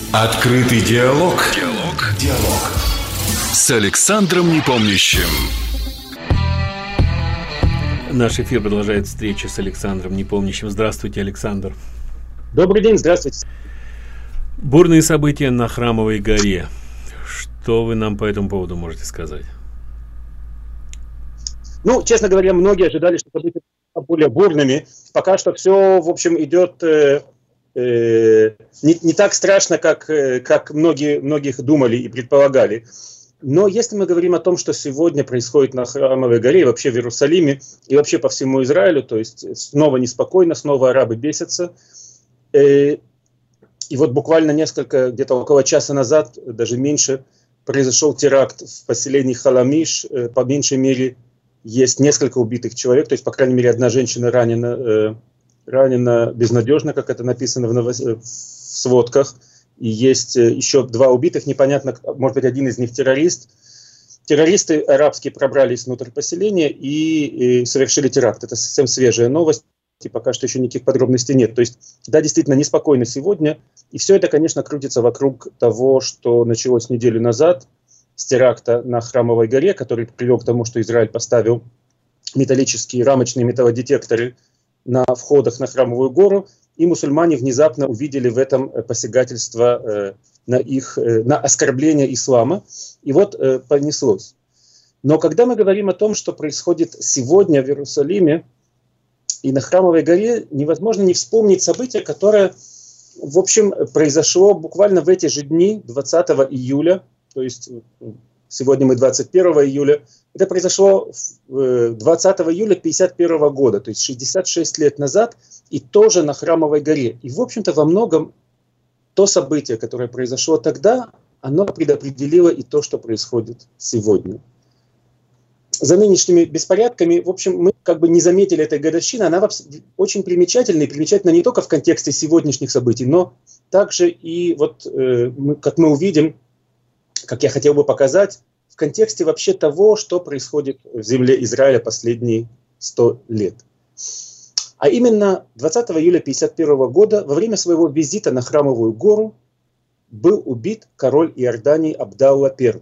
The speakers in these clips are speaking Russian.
Открытый диалог. Диалог. С Александром Непомнящим. Наш эфир продолжает встреча с Александром Непомнящим. Здравствуйте, Александр. Добрый день, здравствуйте. Бурные события на Храмовой горе. Что вы нам по этому поводу можете сказать? Ну, честно говоря, многие ожидали, что события будут более бурными. Пока что все, в общем, идет не так страшно, как многих думали и предполагали. Но если мы говорим о том, что сегодня происходит на Храмовой горе, и вообще в Иерусалиме, и вообще по всему Израилю, то есть снова неспокойно, снова арабы бесятся. И вот буквально где-то около часа назад, даже меньше, произошел теракт в поселении Халамиш. По меньшей мере есть несколько убитых человек, то есть, по крайней мере, одна женщина ранена безнадежно, как это написано в сводках. И есть еще 2 убитых, непонятно, может быть, один из них террорист. Террористы арабские пробрались внутрь поселения и совершили теракт. Это совсем свежая новость, и пока что еще никаких подробностей нет. То есть, да, действительно, неспокойно сегодня. И все это, конечно, крутится вокруг того, что началось неделю назад с теракта на Храмовой горе, который привел к тому, что Израиль поставил металлические рамочные металлодетекторы на входах на Храмовую гору, и мусульмане внезапно увидели в этом посягательство на оскорбление ислама. И вот понеслось. Но когда мы говорим о том, что происходит сегодня в Иерусалиме и на Храмовой горе, невозможно не вспомнить событие, которое, в общем, произошло буквально в эти же дни, 20 июля, то есть сегодня мы 21 июля, это произошло 20 июля 1951 года, то есть 66 лет назад, и тоже на Храмовой горе. И, в общем-то, во многом то событие, которое произошло тогда, оно предопределило и то, что происходит сегодня. За нынешними беспорядками, в общем, мы как бы не заметили этой годовщины, она очень примечательна, и примечательна не только в контексте сегодняшних событий, но также и, вот, как мы увидим, как я хотел бы показать, в контексте вообще того, что происходит в земле Израиля последние 100 лет. А именно 20 июля 1951 года во время своего визита на Храмовую гору был убит король Иордании Абдалла I.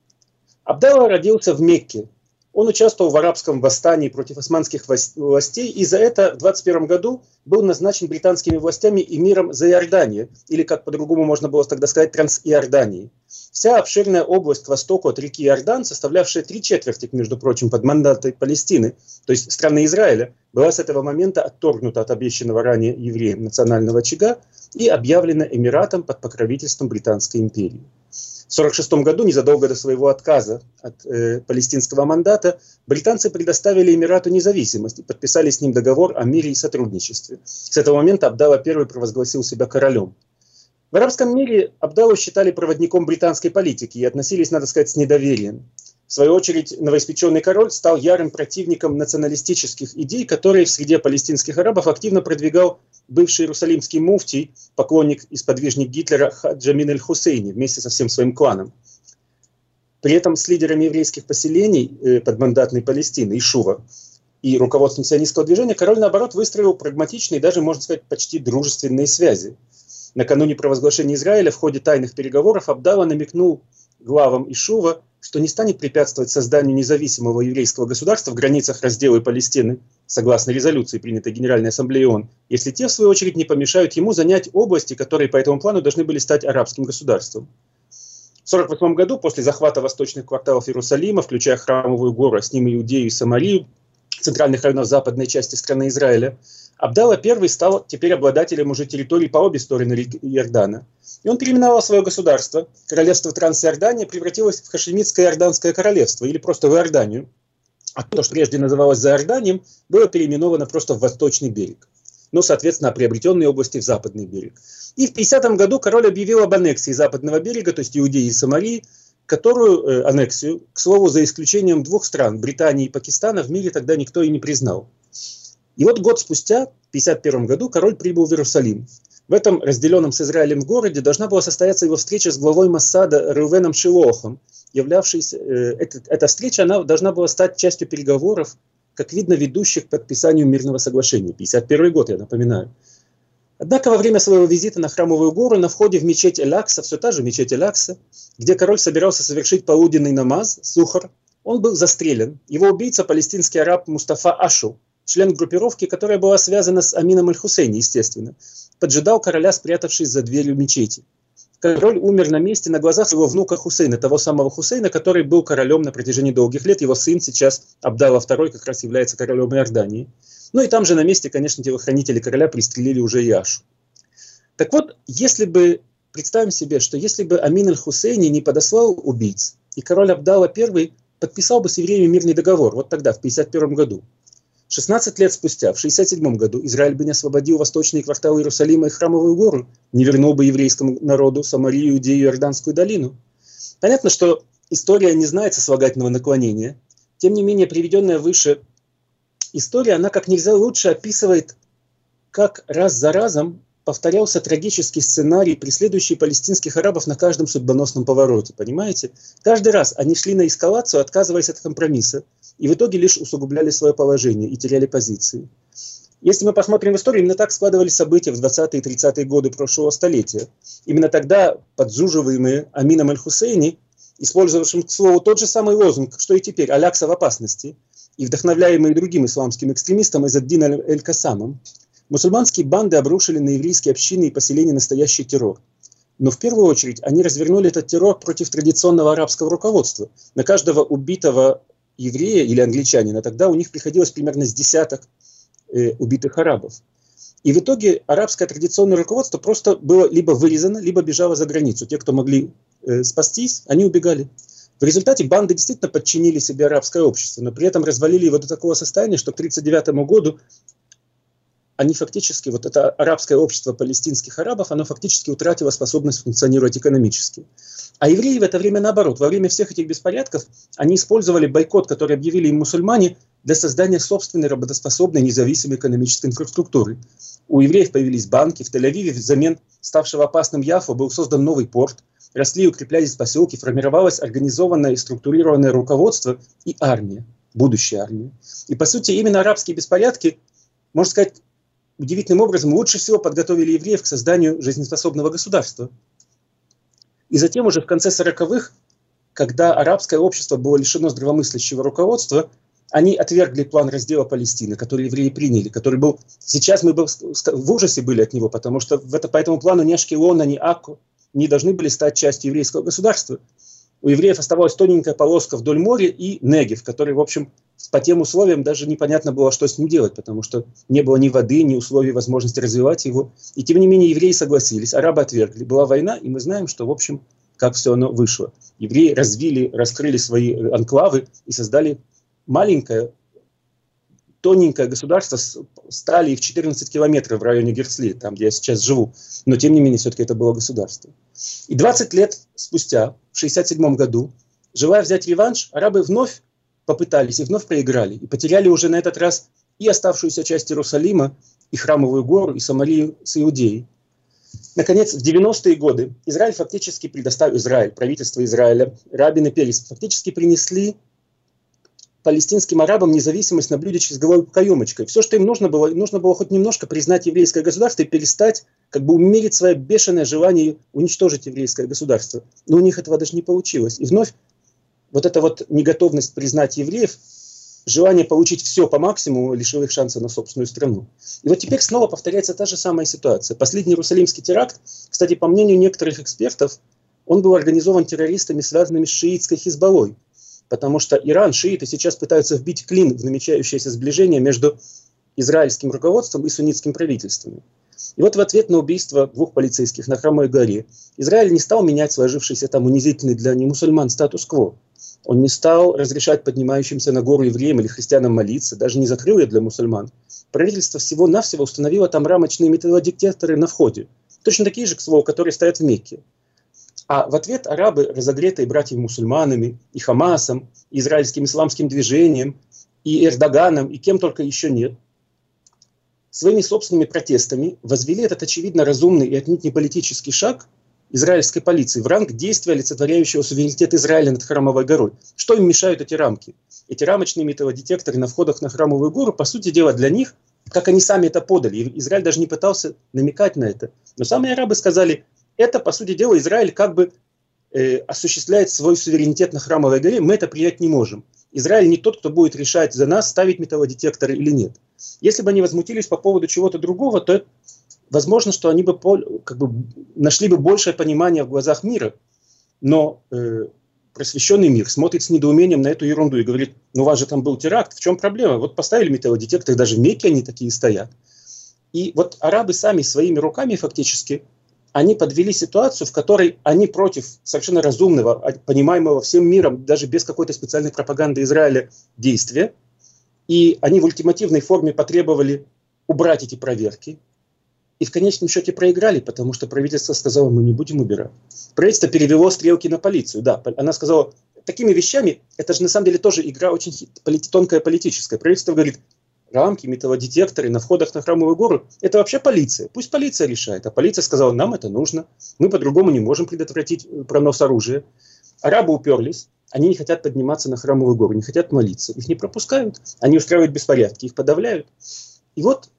Абдалла родился в Мекке. Он участвовал в арабском восстании против османских властей, и за это в 1921 году был назначен британскими властями эмиром Заиордании, или, как по-другому можно было тогда сказать, Трансиордании. Вся обширная область к востоку от реки Иордан, составлявшая 3/4, между прочим, подмандатной Палестины, то есть страны Израиля, была с этого момента отторгнута от обещанного ранее евреям национального очага и объявлена эмиратом под покровительством Британской империи. В 1946 году, незадолго до своего отказа от палестинского мандата, британцы предоставили Эмирату независимость и подписали с ним договор о мире и сотрудничестве. С этого момента Абдалла I провозгласил себя королем. В арабском мире Абдаллу считали проводником британской политики и относились, надо сказать, с недоверием. В свою очередь, новоиспеченный король стал ярым противником националистических идей, которые в среде палестинских арабов активно продвигал бывший иерусалимский муфтий, поклонник и сподвижник Гитлера Хаджа Амин аль-Хусейни вместе со всем своим кланом. При этом с лидерами еврейских поселений подмандатной Палестины, Ишува, и руководством сионистского движения король, наоборот, выстроил прагматичные, даже, можно сказать, почти дружественные связи. Накануне провозглашения Израиля в ходе тайных переговоров Абдалла намекнул главам Ишува, что не станет препятствовать созданию независимого еврейского государства в границах раздела Палестины, согласно резолюции, принятой Генеральной Ассамблеей ООН, если те, в свою очередь, не помешают ему занять области, которые по этому плану должны были стать арабским государством. В 1948 году, после захвата восточных кварталов Иерусалима, включая Храмовую гору, а с ним Иудею и Самарию, центральных районов западной части страны Израиля, Абдалла I стал теперь обладателем уже территорий по обе стороны реки Иордана. И он переименовал свое государство. Королевство Трансиордания превратилось в Хашемитское Иорданское королевство, или просто в Иорданию. А то, что прежде называлось Заиорданием, было переименовано просто в Восточный берег. Ну, соответственно, приобретенные области в Западный берег. И в 50-м году король объявил об аннексии Западного берега, то есть Иудеи и Самарии, которую аннексию, к слову, за исключением 2 стран, Британии и Пакистана, в мире тогда никто и не признал. И вот год спустя, в 1951 году, король прибыл в Иерусалим. В этом разделенном с Израилем городе должна была состояться его встреча с главой Моссада Реувеном Шилохом. Эта встреча она должна была стать частью переговоров, как видно, ведущих к подписанию мирного соглашения. 1951 год, я напоминаю. Однако во время своего визита на Храмовую гору на входе в мечеть Эль-Акса, все та же мечеть Эль-Акса, где король собирался совершить полуденный намаз, сухар, он был застрелен. Его убийца, палестинский араб Мустафа Ашу, член группировки, которая была связана с Амином Аль-Хусейни, естественно, поджидал короля, спрятавшись за дверью мечети. Король умер на месте на глазах своего внука Хусейна, того самого Хусейна, который был королем на протяжении долгих лет. Его сын сейчас, Абдалла II, как раз является королем Иордании. Ну и там же на месте, конечно, телохранители короля пристрелили уже и Ашу. Так вот, представим себе, что если бы Амин Аль-Хусейни не подослал убийц, и король Абдалла I подписал бы с евреями мирный договор, вот тогда, в 1951 году. 16 лет спустя, в 1967 году, Израиль бы не освободил восточные кварталы Иерусалима и Храмовую гору, не вернул бы еврейскому народу Самарию, Иудею и Иорданскую долину. Понятно, что история не знает сослагательного наклонения. Тем не менее, приведенная выше история, она как нельзя лучше описывает, как раз за разом повторялся трагический сценарий, преследующий палестинских арабов на каждом судьбоносном повороте. Понимаете? Каждый раз они шли на эскалацию, отказываясь от компромисса, и в итоге лишь усугубляли свое положение и теряли позиции. Если мы посмотрим в историю, именно так складывались события в 20-е и 30-е годы прошлого столетия. Именно тогда подзуживаемые Амином Аль-Хусейни, использовавшим, к слову, тот же самый лозунг, что и теперь, «Аль-Акса в опасности», и вдохновляемые другим исламским экстремистом Иззад-Дин Эль-Кассамом, мусульманские банды обрушили на еврейские общины и поселения настоящий террор. Но в первую очередь они развернули этот террор против традиционного арабского руководства. На каждого убитого еврея или англичанина тогда у них приходилось примерно с десяток убитых арабов. И в итоге арабское традиционное руководство просто было либо вырезано, либо бежало за границу. Те, кто могли спастись, они убегали. В результате банды действительно подчинили себе арабское общество, но при этом развалили его до такого состояния, что к 1939 году они фактически, вот это арабское общество палестинских арабов, оно фактически утратило способность функционировать экономически. А евреи в это время наоборот, во время всех этих беспорядков они использовали бойкот, который объявили им мусульмане, для создания собственной работоспособной независимой экономической инфраструктуры. У евреев появились банки, в Тель-Авиве взамен ставшего опасным Яффа был создан новый порт, росли и укреплялись поселки, формировалось организованное и структурированное руководство и армия, будущая армия. И по сути именно арабские беспорядки, можно сказать, удивительным образом лучше всего подготовили евреев к созданию жизнеспособного государства. И затем уже в конце 40-х, когда арабское общество было лишено здравомыслящего руководства, они отвергли план раздела Палестины, который евреи приняли, который был... Сейчас мы бы в ужасе были от него, потому что по этому плану ни Ашкелона, ни Акко не должны были стать частью еврейского государства. У евреев оставалась тоненькая полоска вдоль моря и Негев, который, в общем, по тем условиям даже непонятно было, что с ним делать, потому что не было ни воды, ни условий возможности развивать его. И тем не менее евреи согласились, арабы отвергли. Была война, и мы знаем, что, в общем, как все оно вышло. Евреи раскрыли свои анклавы и создали маленькое, тоненькое государство с талией в 14 километров в районе Герцли, там, где я сейчас живу. Но, тем не менее, все-таки это было государство. И 20 лет спустя, в 1967 году, желая взять реванш, арабы вновь попытались и вновь проиграли. И потеряли уже на этот раз и оставшуюся часть Иерусалима, и Храмовую гору, и Самарию с Иудеей. Наконец, в 90-е годы Израиль фактически правительство Израиля, Рабин и Перес фактически принесли палестинским арабам независимость на блюдечке с головой каемочкой. Все, что им нужно было хоть немножко признать еврейское государство и перестать умерить свое бешеное желание уничтожить еврейское государство. Но у них этого даже не получилось. И вновь вот эта вот неготовность признать евреев, желание получить все по максимуму лишило их шанса на собственную страну. И вот теперь снова повторяется та же самая ситуация. Последний Иерусалимский теракт, кстати, по мнению некоторых экспертов, он был организован террористами, связанными с шиитской Хизбаллой. Потому что Иран, шииты сейчас пытаются вбить клин в намечающееся сближение между израильским руководством и суннитским правительством. И вот в ответ на убийство 2 полицейских на Храмовой горе Израиль не стал менять сложившийся там унизительный для немусульман статус-кво. Он не стал разрешать поднимающимся на гору евреям или христианам молиться, даже не закрыл ее для мусульман. Правительство всего-навсего установило там рамочные металлодетекторы на входе. Точно такие же, к слову, которые стоят в Мекке. А в ответ арабы, разогретые братьями-мусульманами, и Хамасом, и израильским исламским движением, и Эрдоганом, и кем только еще нет, своими собственными протестами возвели этот очевидно разумный и отнюдь не политический шаг израильской полиции в ранг действия, олицетворяющего суверенитет Израиля над Храмовой горой. Что им мешают эти рамки? Эти рамочные металлодетекторы на входах на Храмовую гору, по сути дела, для них как они сами это подали. И Израиль даже не пытался намекать на это. Но сами арабы сказали, это, по сути дела, Израиль как бы осуществляет свой суверенитет на Храмовой горе, мы это принять не можем. Израиль не тот, кто будет решать за нас, ставить металлодетекторы или нет. Если бы они возмутились по поводу чего-то другого, то возможно, что они бы как бы нашли бы большее понимание в глазах мира. Но просвещенный мир смотрит с недоумением на эту ерунду и говорит, ну у вас же там был теракт, в чем проблема? Вот поставили металлодетекторы, даже в Мекке они такие стоят. И вот арабы сами своими руками фактически, они подвели ситуацию, в которой они против совершенно разумного, понимаемого всем миром, даже без какой-то специальной пропаганды Израиля, действия. И они в ультимативной форме потребовали убрать эти проверки. И в конечном счете проиграли, потому что правительство сказало, мы не будем убирать. Правительство перевело стрелки на полицию. Да, она сказала, такими вещами, это же на самом деле тоже игра очень тонкая политическая. Правительство говорит, рамки, металлодетекторы на входах на Храмовую гору, это вообще полиция. Пусть полиция решает. А полиция сказала, нам это нужно. Мы по-другому не можем предотвратить пронос оружия. Арабы уперлись. Они не хотят подниматься на Храмовую гору, не хотят молиться. Их не пропускают. Они устраивают беспорядки, их подавляют. И вот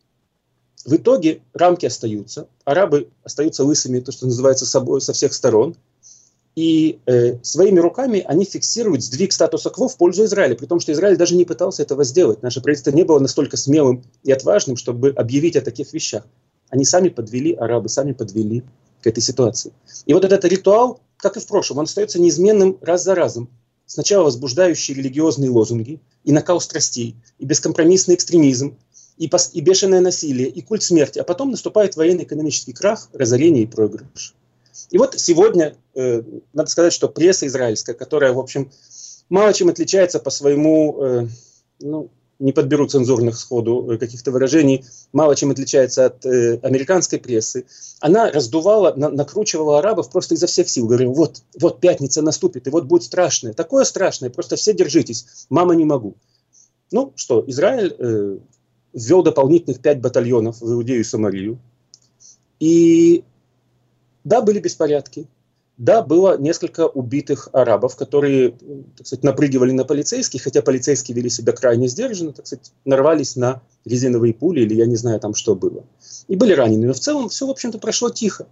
в итоге рамки остаются. Арабы остаются лысыми, то, что называется, собой со всех сторон. И своими руками они фиксируют сдвиг статуса-кво в пользу Израиля, при том, что Израиль даже не пытался этого сделать. Наше правительство не было настолько смелым и отважным, чтобы объявить о таких вещах. Они сами подвели, арабы сами подвели к этой ситуации. И вот этот ритуал, как и в прошлом, он остается неизменным раз за разом. Сначала возбуждающие религиозные лозунги, и накал страстей, и бескомпромиссный экстремизм, и бешеное насилие, и культ смерти. А потом наступает военно-экономический крах, разорение и проигрыш. И вот сегодня, надо сказать, что пресса израильская, которая, в общем, мало чем отличается по своему, не подберу цензурных сходу каких-то выражений, мало чем отличается от американской прессы, она раздувала, накручивала арабов просто изо всех сил. Говорила, вот пятница наступит, и вот будет страшное, такое страшное, просто все держитесь, мама не могу. Ну что, Израиль ввел дополнительных 5 батальонов в Иудею и Самарию, и да, были беспорядки. Да, было несколько убитых арабов, которые, так сказать, напрыгивали на полицейских, хотя полицейские вели себя крайне сдержанно, так сказать, нарвались на резиновые пули или я не знаю там что было. И были ранены. Но в целом все, в общем-то, прошло тихо.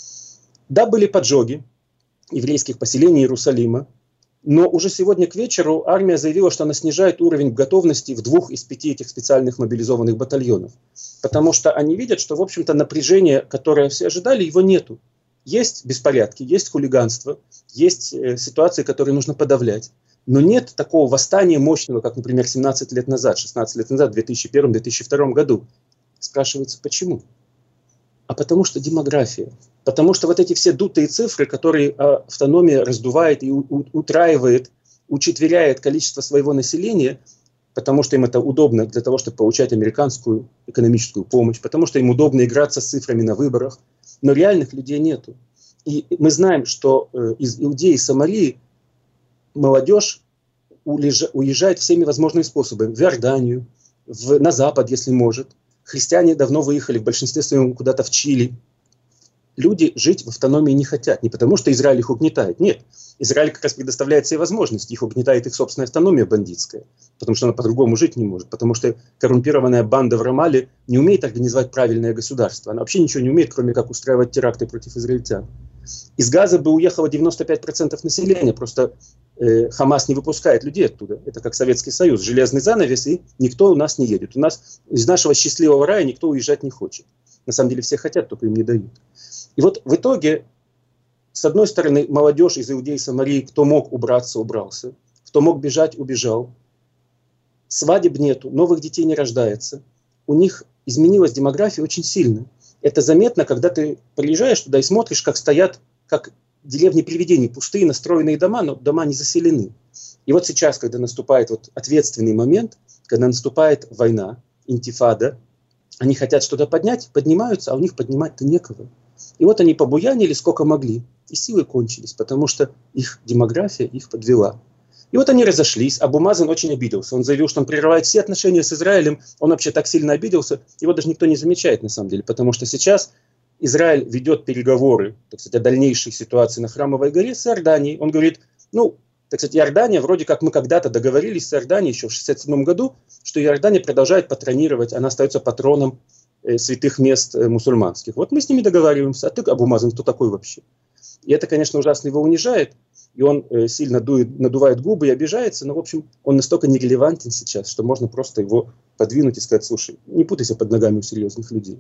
Да, были поджоги еврейских поселений Иерусалима, но уже сегодня к вечеру армия заявила, что она снижает уровень готовности в 2 из 5 этих специальных мобилизованных батальонов. Потому что они видят, что, в общем-то, напряжение, которое все ожидали, его нету. Есть беспорядки, есть хулиганство, есть ситуации, которые нужно подавлять. Но нет такого восстания мощного, как, например, 17 лет назад, 16 лет назад, в 2001-2002 году. Спрашивается, почему? А потому что демография. Потому что вот эти все дутые цифры, которые автономия раздувает и утраивает, учетверяет количество своего населения, потому что им это удобно для того, чтобы получать американскую экономическую помощь, потому что им удобно играться с цифрами на выборах. Но реальных людей нету. И мы знаем, что из Иудеи и Самарии молодежь уезжает всеми возможными способами. В Иорданию, на Запад, если может. Христиане давно выехали в большинстве своем куда-то в Чили. Люди жить в автономии не хотят. Не потому, что Израиль их угнетает. Нет. Израиль как раз предоставляет все возможности. Их угнетает их собственная автономия бандитская. Потому что она по-другому жить не может. Потому что коррумпированная банда в Рамале не умеет организовать правильное государство. Она вообще ничего не умеет, кроме как устраивать теракты против израильтян. Из Газа бы уехало 95% населения. Просто Хамас не выпускает людей оттуда. Это как Советский Союз. Железный занавес, и никто у нас не едет. У нас из нашего счастливого рая никто уезжать не хочет. На самом деле все хотят, только им не дают. И вот в итоге, с одной стороны, молодежь из Иудеи и Самарии, кто мог убраться, убрался. Кто мог бежать, убежал. Свадеб нету, новых детей не рождается. У них изменилась демография очень сильно. Это заметно, когда ты приезжаешь туда и смотришь, как стоят, как деревни привидений, пустые настроенные дома, но дома не заселены. И вот сейчас, когда наступает вот ответственный момент, когда наступает война, интифада, они хотят что-то поднять, поднимаются, а у них поднимать-то некого. И вот они побуянили сколько могли, и силы кончились, потому что их демография их подвела. И вот они разошлись, Абу Мазен очень обиделся. Он заявил, что он прерывает все отношения с Израилем, он вообще так сильно обиделся, его даже никто не замечает на самом деле, потому что сейчас Израиль ведет переговоры, так сказать, о дальнейшей ситуации на Храмовой горе с Иорданией. Он говорит, Так сказать, Иордания, вроде как мы когда-то договорились с Иорданией еще в 1967 году, что Иордания продолжает патронировать, она остается патроном святых мест мусульманских. Вот мы с ними договариваемся, а ты, Абу Мазен, кто такой вообще? И это, конечно, ужасно его унижает, и он сильно надувает губы и обижается, но, в общем, он настолько нерелевантен сейчас, что можно просто его подвинуть и сказать: слушай, не путайся под ногами у серьезных людей.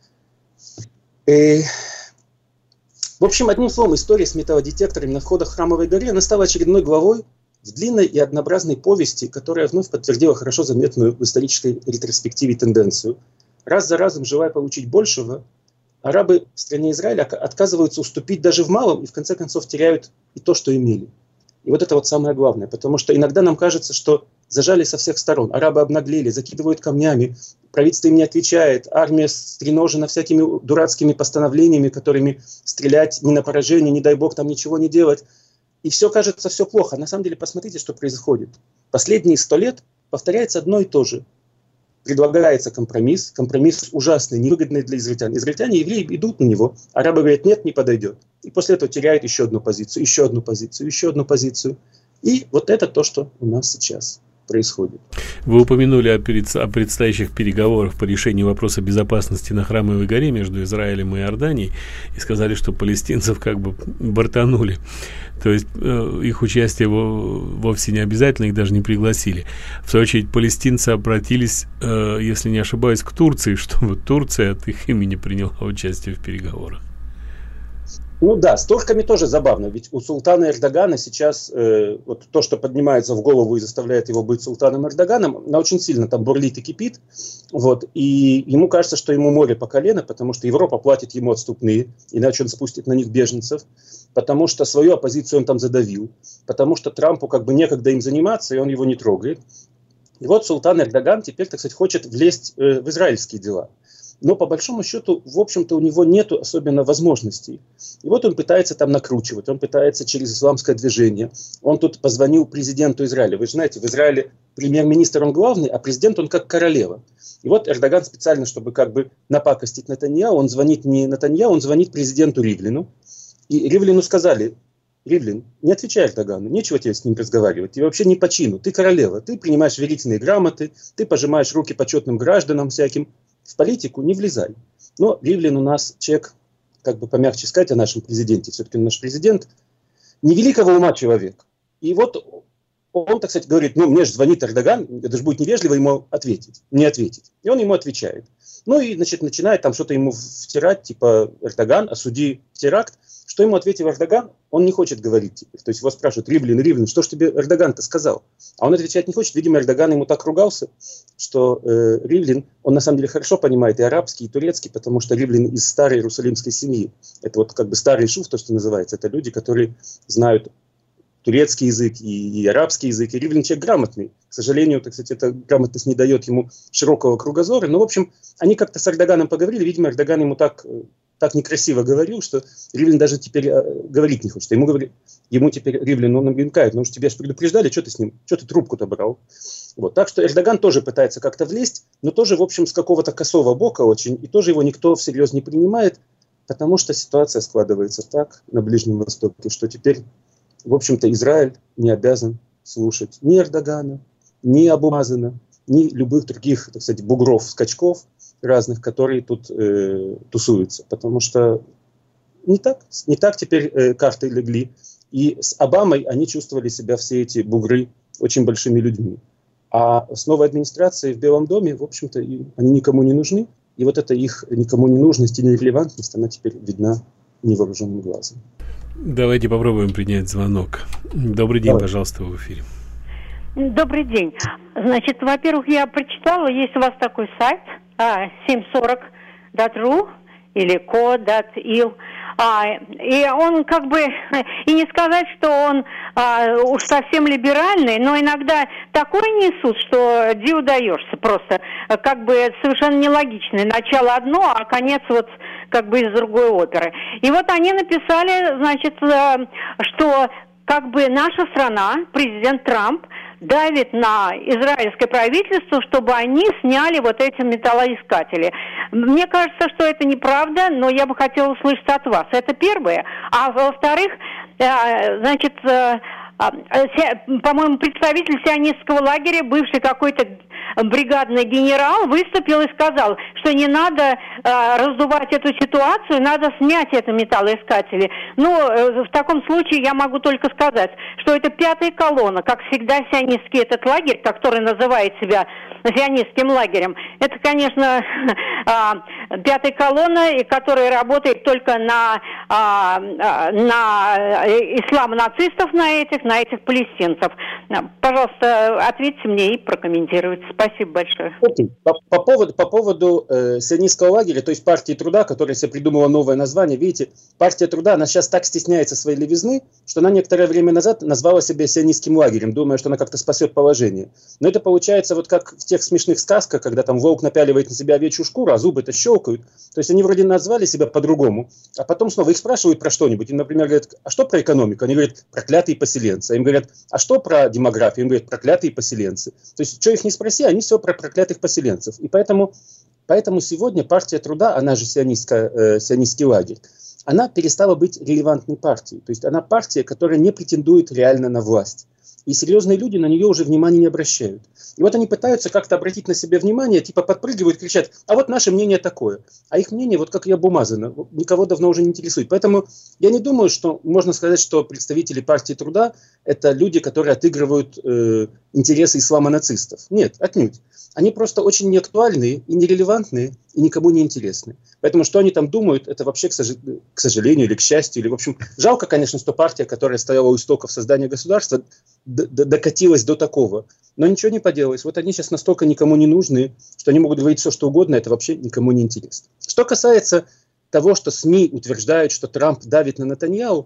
В общем, одним словом, история с металлодетекторами на входах в Храмовой горе, она стала очередной главой в длинной и однообразной повести, которая вновь подтвердила хорошо заметную в исторической ретроспективе тенденцию. Раз за разом, желая получить большего, арабы в стране Израиля отказываются уступить даже в малом и в конце концов теряют и то, что имели. И вот это вот самое главное, потому что иногда нам кажется, что зажали со всех сторон, арабы обнаглели, закидывают камнями, правительство им не отвечает, армия стреножена всякими дурацкими постановлениями, которыми стрелять не на поражение, не дай бог там ничего не делать. И все кажется, все плохо. На самом деле, посмотрите, что происходит. Последние 100 лет повторяется одно и то же. Предлагается компромисс ужасный, невыгодный для израильтян. Израильтяне и евреи идут на него, арабы говорят: нет, не подойдет. И после этого теряют еще одну позицию, еще одну позицию, еще одну позицию. И вот это то, что у нас сейчас происходит. Вы упомянули о предстоящих переговорах по решению вопроса безопасности на Храмовой горе между Израилем и Иорданией и сказали, что палестинцев как бы бортанули. То есть их участие вовсе не обязательно, их даже не пригласили. В свою очередь, палестинцы обратились, если не ошибаюсь, к Турции, чтобы Турция от их имени приняла участие в переговорах. Ну да, с турками тоже забавно, ведь у султана Эрдогана сейчас вот то, что поднимается в голову и заставляет его быть султаном Эрдоганом, она очень сильно там бурлит и кипит, вот, и ему кажется, что ему море по колено, потому что Европа платит ему отступные, иначе он спустит на них беженцев, потому что свою оппозицию он там задавил, потому что Трампу как бы некогда им заниматься, и он его не трогает. И вот султан Эрдоган теперь, так сказать, хочет влезть в израильские дела. Но по большому счету, в общем-то, у него нет особенно возможностей. И вот он пытается там накручивать, он пытается через исламское движение. Он тут позвонил президенту Израиля. Вы же знаете, в Израиле премьер-министр он главный, а президент он как королева. И вот Эрдоган специально, чтобы как бы напакостить Нетаньяху, он звонит не Нетаньяху, он звонит президенту Ривлину. И Ривлину сказали: Ривлин, не отвечай Эрдогану, нечего тебе с ним разговаривать, тебе вообще не по чину, ты королева, ты принимаешь верительные грамоты, ты пожимаешь руки почетным гражданам всяким. В политику не влезай. Но Ривлин у нас человек, как бы помягче сказать о нашем президенте, все-таки наш президент невеликого ума человек. И вот он, так сказать, говорит: ну, мне же звонит Эрдоган, это же будет невежливо ему не ответить. И он ему отвечает. Ну и, значит, начинает там что-то ему втирать, типа: Эрдоган, осуди теракт. Что ему ответил Эрдоган? Он не хочет говорить теперь. То есть его спрашивают: Ривлин, что ж тебе Эрдоган-то сказал? А он отвечать не хочет. Видимо, Эрдоган ему так ругался, что Ривлин, он на самом деле хорошо понимает и арабский, и турецкий, потому что Ривлин из старой иерусалимской семьи. Это вот как бы старый шуф, то, что называется. Это люди, которые знают турецкий язык и арабский язык. И Ривлин человек грамотный. К сожалению, так сказать, эта грамотность не дает ему широкого кругозора. Но, в общем, они как-то с Эрдоганом поговорили. Видимо, Эрдоган ему так некрасиво говорил, что Ривлин даже теперь говорить не хочет. Ему теперь Ривлин, он намекает: ну уж тебя же предупреждали, что ты с ним, что ты трубку-то брал? Вот. Так что Эрдоган тоже пытается как-то влезть, но тоже, в общем, с какого-то косого бока очень, и тоже его никто всерьез не принимает, потому что ситуация складывается так на Ближнем Востоке, что теперь, в общем-то, Израиль не обязан слушать ни Эрдогана, ни Абу Мазена, ни любых других, так сказать, бугров, скачков разных, которые тут тусуются. Потому что не так теперь карты легли. И с Обамой они чувствовали себя, все эти бугры, очень большими людьми. А с новой администрацией в Белом доме, в общем-то, они никому не нужны. И вот эта их никому не нужность и нерелевантность, она теперь видна невооруженным глазом. Давайте попробуем принять звонок. Добрый день, пожалуйста, в эфире. Добрый день. Значит, во-первых, я прочитала, есть у вас такой сайт 740.ru или co.il. И он как бы, и не сказать, что он уж совсем либеральный, но иногда такое несут, что диву даешься просто. Как бы совершенно нелогичное. Начало одно, а конец вот как бы из другой оперы. И вот они написали, значит, что как бы наша страна, президент Трамп, давит на израильское правительство, чтобы они сняли вот эти металлоискатели. Мне кажется, что это неправда, но я бы хотела услышать от вас. Это первое. А во-вторых, значит, по-моему, представитель сионистского лагеря, бывший какой-то бригадный генерал, выступил и сказал, что не надо раздувать эту ситуацию, надо снять это металлоискатели. Ну, в таком случае я могу только сказать, что это пятая колонна, как всегда сионистский этот лагерь, который называет себя сионистским лагерем. Это, конечно, пятая колонна, которая работает только на ислам нацистов, на этих палестинцев. Пожалуйста, ответьте мне и прокомментируйте. Спасибо большое. По поводу сионистского лагеря, то есть партии труда, которая себе придумала новое название, видите, партия труда, она сейчас так стесняется своей левизны, что она некоторое время назад назвала себя сионистским лагерем, думая, что она как-то спасет положение. Но это получается вот как в тех смешных сказках, когда там волк напяливает на себя овечью шкуру, а зубы-то щелкают. То есть они вроде назвали себя по-другому, а потом снова их спрашивают про что-нибудь. Им, например, говорят, а что про экономику? Они говорят, проклятые поселенцы. Им говорят, а что про демографию? Им говорят, проклятые поселенцы. То есть, что их не спроси, они все про проклятых поселенцев. И поэтому сегодня партия труда, она же сионистский лагерь, она перестала быть релевантной партией. То есть она партия, которая не претендует реально на власть. И серьезные люди на нее уже внимания не обращают. И вот они пытаются как-то обратить на себя внимание, типа подпрыгивают, кричат, а вот наше мнение такое. А их мнение, вот как и Абу-Мазена, никого давно уже не интересует. Поэтому я не думаю, что можно сказать, что представители партии труда – это люди, которые отыгрывают интересы ислама-нацистов. Нет, отнюдь. Они просто очень неактуальные и нерелевантные, и никому не интересны. Поэтому что они там думают, это вообще, к сожалению, или к счастью, или, в общем, жалко, конечно, что партия, которая стояла у истоков создания государства, докатилась до такого. Но ничего не поделалось. Вот они сейчас настолько никому не нужны, что они могут говорить все, что угодно, это вообще никому не интересно. Что касается того, что СМИ утверждают, что Трамп давит на Нетаньяху,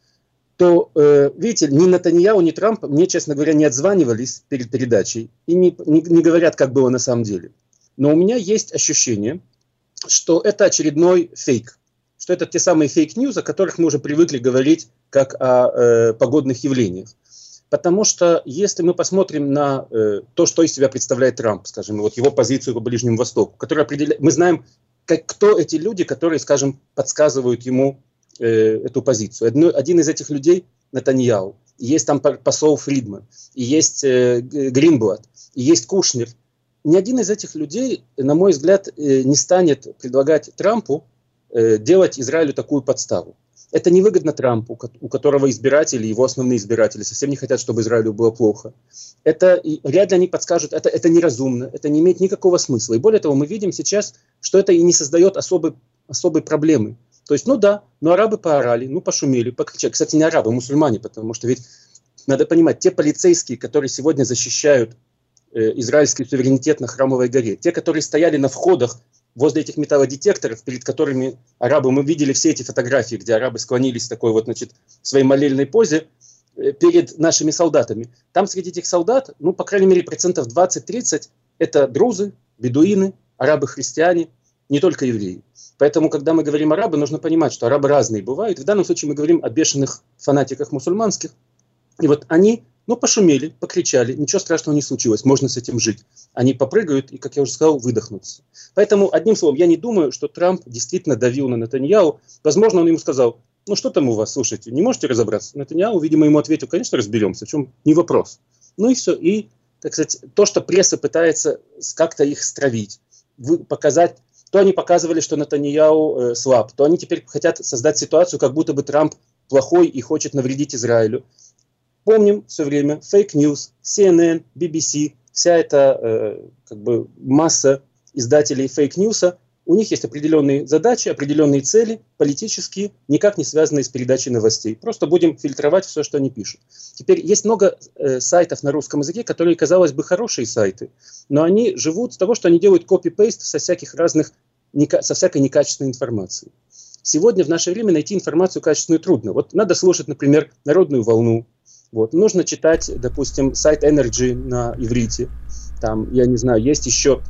то, видите, ни Нетаньяху, ни Трамп мне, честно говоря, не отзванивались перед передачей и не говорят, как было на самом деле. Но у меня есть ощущение, что это очередной фейк, что это те самые фейк-ньюс, о которых мы уже привыкли говорить как о погодных явлениях. Потому что если мы посмотрим на то, что из себя представляет Трамп, скажем, вот его позицию по Ближнему Востоку, которая мы знаем, кто эти люди, которые, скажем, подсказывают ему эту позицию. Один из этих людей – Нетаньяху. Есть там посол Фридман, и есть Гринблат, и есть Кушнер. Ни один из этих людей, на мой взгляд, не станет предлагать Трампу делать Израилю такую подставу. Это невыгодно Трампу, у которого избиратели, его основные избиратели, совсем не хотят, чтобы Израилю было плохо. Вряд ли они подскажут, это неразумно, это не имеет никакого смысла. И более того, мы видим сейчас, что это и не создает особой проблемы. То есть, но арабы поорали, пошумели, покричали. Кстати, не арабы, мусульмане, потому что ведь надо понимать, те полицейские, которые сегодня защищают израильский суверенитет на Храмовой горе, те, которые стояли на входах возле этих металлодетекторов, перед которыми арабы, мы видели все эти фотографии, где арабы склонились в такой в своей молельной позе перед нашими солдатами. Там среди этих солдат, по крайней мере, 20-30% это друзы, бедуины, арабы-христиане, не только евреи. Поэтому, когда мы говорим арабы, нужно понимать, что арабы разные бывают. В данном случае мы говорим о бешеных фанатиках мусульманских. И вот они, пошумели, покричали, ничего страшного не случилось, можно с этим жить. Они попрыгают и, как я уже сказал, выдохнутся. Поэтому, одним словом, я не думаю, что Трамп действительно давил на Нетаньяху. Возможно, он ему сказал, что там у вас, слушайте, не можете разобраться? Нетаньяху, видимо, ему ответил, конечно, разберемся, в чем не вопрос. И все. И, так сказать, то, что пресса пытается как-то их стравить, показать, то они показывали, что Нетаньяху слаб, то они теперь хотят создать ситуацию, как будто бы Трамп плохой и хочет навредить Израилю. Помним все время фейк-ньюс, CNN, BBC, вся эта масса издателей фейк-ньюса, у них есть определенные задачи, определенные цели, политические, никак не связанные с передачей новостей. Просто будем фильтровать все, что они пишут. Теперь есть много сайтов на русском языке, которые, казалось бы, хорошие сайты, но они живут с того, что они делают копи-пейст со всякой некачественной информацией. Сегодня в наше время найти информацию качественную трудно. Вот надо слушать, например, «Народную волну». Нужно читать, допустим, сайт Energy на иврите. Там, я не знаю, есть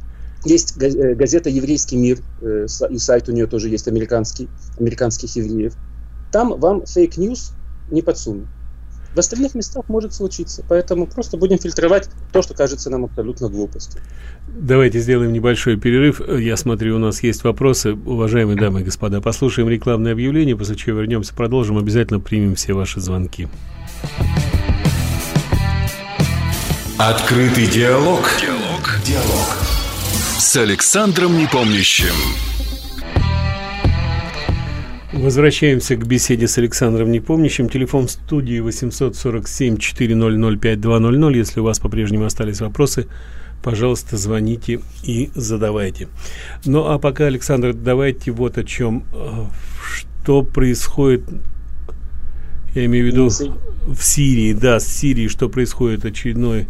газета «Еврейский мир», и сайт у нее тоже есть американских евреев. Там вам фейк-ньюс не подсунут. В остальных местах может случиться. Поэтому просто будем фильтровать то, что кажется нам абсолютно глупостью. Давайте сделаем небольшой перерыв. Я смотрю, у нас есть вопросы. Уважаемые дамы и господа, послушаем рекламное объявление, после чего вернемся, продолжим. Обязательно примем все ваши звонки. Открытый диалог. С Александром Непомнящим. Возвращаемся к беседе с Александром Непомнящим. Телефон в студии 847-400-5200. Если у вас по-прежнему остались вопросы, пожалуйста, звоните и задавайте. Ну, а пока, Александр, давайте вот о чем. Что происходит, я имею в виду, в Сирии. Да, с Сирией, что происходит, очередной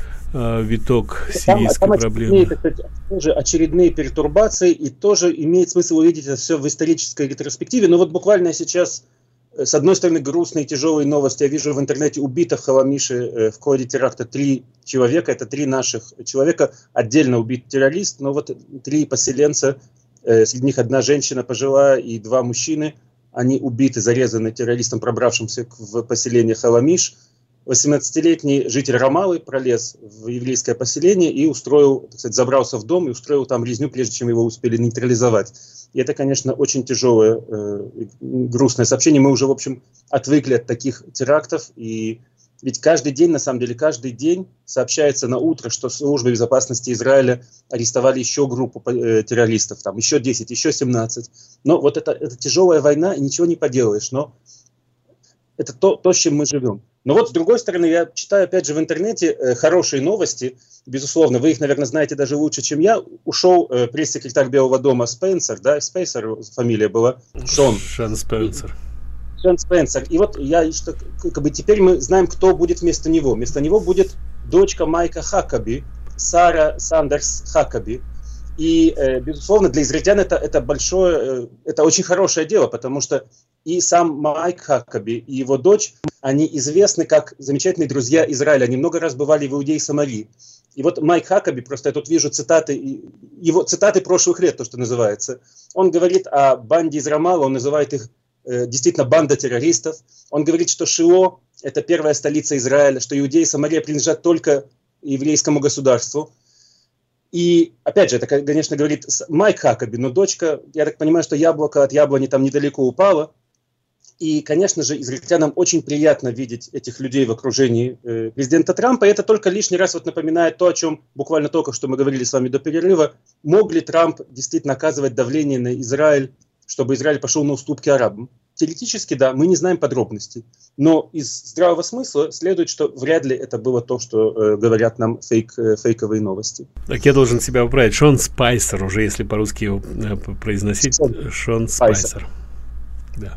виток сирийской проблемы. Тоже очередные пертурбации, и тоже имеет смысл увидеть это все в исторической ретроспективе. Но вот буквально сейчас, с одной стороны, грустные тяжелые новости. Я вижу в интернете убито в Халамише в ходе теракта 3 человека. Это 3 наших человека. Отдельно убит террорист, но вот 3 поселенца, среди них 1 женщина пожилая и 2 мужчины. Они убиты, зарезаны террористом, пробравшимся в поселение Халамиш. 18-летний житель Рамалы пролез в еврейское поселение и устроил, так сказать, забрался в дом и устроил там резню, прежде чем его успели нейтрализовать. И это, конечно, очень тяжелое, грустное сообщение. Мы уже, в общем, отвыкли от таких терактов. И ведь каждый день, на самом деле, каждый день сообщается на утро, что службы безопасности Израиля арестовали еще группу террористов, там еще 10, еще 17. Но вот это тяжелая война, и ничего не поделаешь. Но это то, с чем мы живем. Но вот, с другой стороны, я читаю, опять же, в интернете хорошие новости. Безусловно, вы их, наверное, знаете даже лучше, чем я. Ушел пресс-секретарь Белого дома Спенсер, да, Спейсер фамилия была, Шон Спенсер. Шон Спенсер. И вот теперь мы знаем, кто будет вместо него. Вместо него будет дочка Майка Хакаби, Сара Сандерс Хакаби. И, безусловно, для израильтян это большое, это очень хорошее дело, потому что и сам Майк Хакаби, и его дочь, они известны как замечательные друзья Израиля. Они много раз бывали в Иудее и Самарии. И вот Майк Хакаби, просто я тут вижу его цитаты прошлых лет, то, что называется. Он говорит о банде из Рамалла, он называет их действительно банда террористов. Он говорит, что Шило – это первая столица Израиля, что Иудея и Самария принадлежат только еврейскому государству. И, опять же, это, конечно, говорит Майк Хакаби, но дочка, я так понимаю, что яблоко от яблони там недалеко упало. И, конечно же, израильтянам очень приятно видеть этих людей в окружении президента Трампа. И это только лишний раз вот напоминает то, о чем буквально только что мы говорили с вами до перерыва. Мог ли Трамп действительно оказывать давление на Израиль, чтобы Израиль пошел на уступки арабам? Теоретически, да, мы не знаем подробностей. Но из здравого смысла следует, что вряд ли это было то, что говорят нам фейковые новости. Так я должен себя поправить. Шон Спайсер, уже если по-русски его произносить. Шон Спайсер. Да.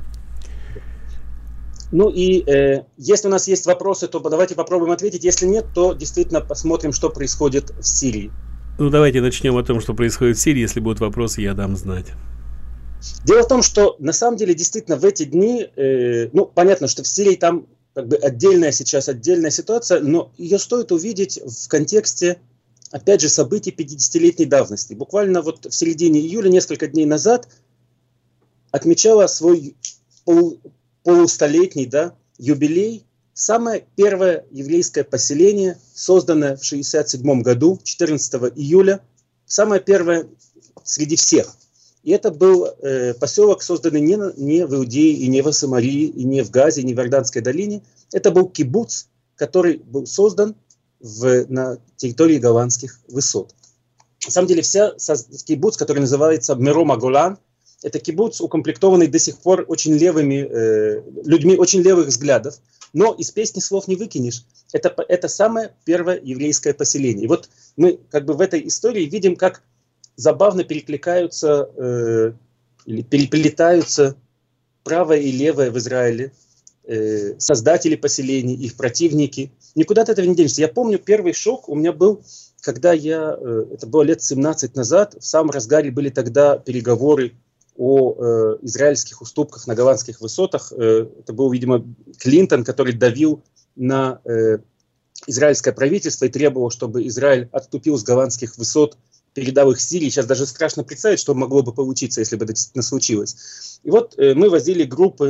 Ну и если у нас есть вопросы, то давайте попробуем ответить. Если нет, то действительно посмотрим, что происходит в Сирии. Ну давайте начнем о том, что происходит в Сирии. Если будут вопросы, я дам знать. Дело в том, что на самом деле действительно в эти дни, понятно, что в Сирии там как бы отдельная ситуация, но ее стоит увидеть в контексте, опять же, событий 50-летней давности. Буквально вот в середине июля, несколько дней назад, отмечала свой полустолетний юбилей самое первое еврейское поселение, созданное в 1967 году, 14 июля, самое первое среди всех. И это был поселок, созданный не в Иудее, и не в Самарии, и не в Газе, и не в Иорданской долине. Это был кибуц, который был создан на территории Голландских высот. На самом деле, кибуц, который называется Мером Аголан, это кибуц, укомплектованный до сих пор очень левыми людьми, очень левых взглядов. Но из песни слов не выкинешь. Это самое первое еврейское поселение. И вот мы как бы в этой истории видим, как забавно перекликаются или переплетаются правое и левое в Израиле, создатели поселений, их противники. Никуда от этого не денешься. Я помню, первый шок у меня был, когда это было лет 17 назад, в самом разгаре были тогда переговоры о израильских уступках на голландских высотах. Это был, видимо, Клинтон, который давил на израильское правительство и требовал, чтобы Израиль отступил с голландских высот, передал их Сирии. Сейчас даже страшно представить, что могло бы получиться, если бы это действительно случилось. И вот мы возили группы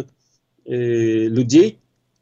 людей,